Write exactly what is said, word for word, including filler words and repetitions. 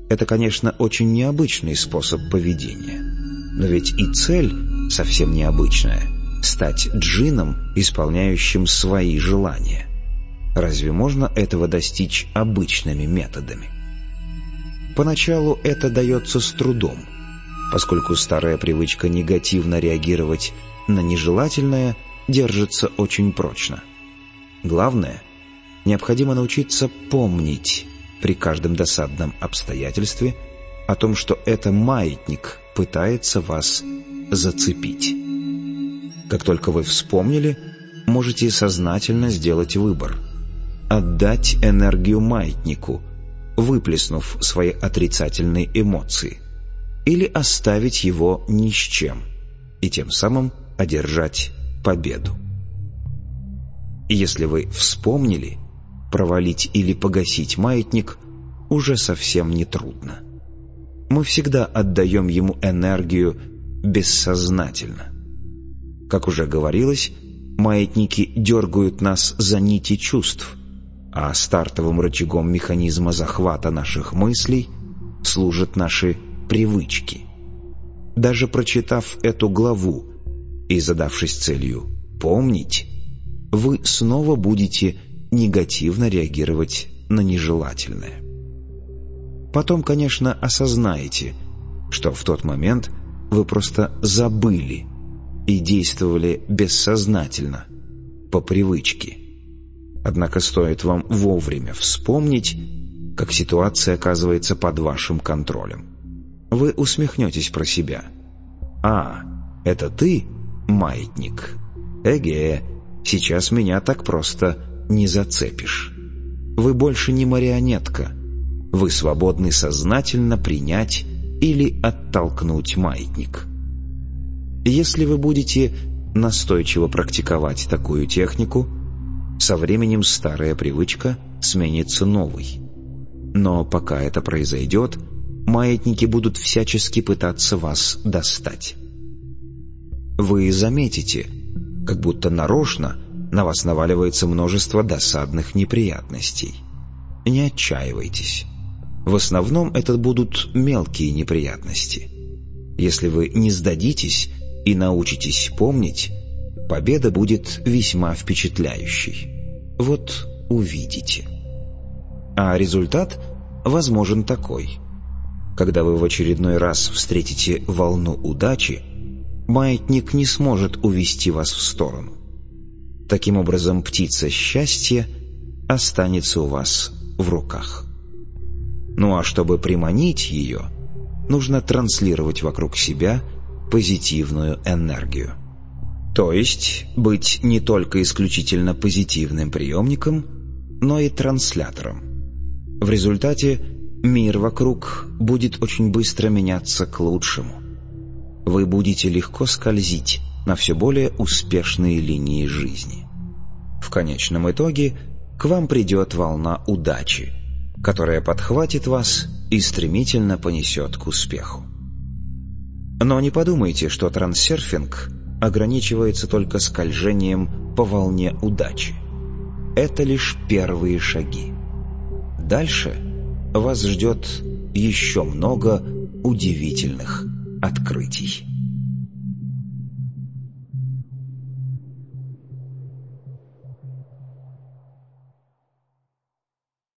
Это, конечно, очень необычный способ поведения. Но ведь и цель совсем необычная — стать джинном, исполняющим свои желания. Разве можно этого достичь обычными методами? Поначалу это дается с трудом, поскольку старая привычка негативно реагировать на нежелательное держится очень прочно. Главное, необходимо научиться помнить при каждом досадном обстоятельстве о том, что это маятник пытается вас зацепить. Как только вы вспомнили, можете сознательно сделать выбор — отдать энергию маятнику, выплеснув свои отрицательные эмоции, или оставить его ни с чем и тем самым одержать победу. Если вы вспомнили, провалить или погасить маятник уже совсем не трудно. Мы всегда отдаем ему энергию бессознательно. Как уже говорилось, маятники дергают нас за нити чувств, а стартовым рычагом механизма захвата наших мыслей служат наши привычки. Даже прочитав эту главу и задавшись целью «помнить», вы снова будете негативно реагировать на нежелательное. Потом, конечно, осознаете, что в тот момент вы просто забыли и действовали бессознательно, по привычке. Однако стоит вам вовремя вспомнить, как ситуация оказывается под вашим контролем. Вы усмехнетесь про себя. «А, это ты, маятник? Эге, сейчас меня так просто не зацепишь». Вы больше не марионетка. Вы свободны сознательно принять или оттолкнуть маятник. Если вы будете настойчиво практиковать такую технику, со временем старая привычка сменится новой. Но пока это произойдет, маятники будут всячески пытаться вас достать. Вы заметите, как будто нарочно на вас наваливается множество досадных неприятностей. Не отчаивайтесь. В основном это будут мелкие неприятности. Если вы не сдадитесь и научитесь помнить, победа будет весьма впечатляющей. Вот увидите. А результат возможен такой. Когда вы в очередной раз встретите волну удачи, маятник не сможет увести вас в сторону. Таким образом, птица счастья останется у вас в руках. Ну а чтобы приманить ее, нужно транслировать вокруг себя позитивную энергию. То есть быть не только исключительно позитивным приемником, но и транслятором. В результате мир вокруг будет очень быстро меняться к лучшему. Вы будете легко скользить на все более успешные линии жизни. В конечном итоге к вам придет волна удачи, которая подхватит вас и стремительно понесет к успеху. Но не подумайте, что трансерфинг ограничивается только скольжением по волне удачи. Это лишь первые шаги. Дальше вас ждет еще много удивительных открытий.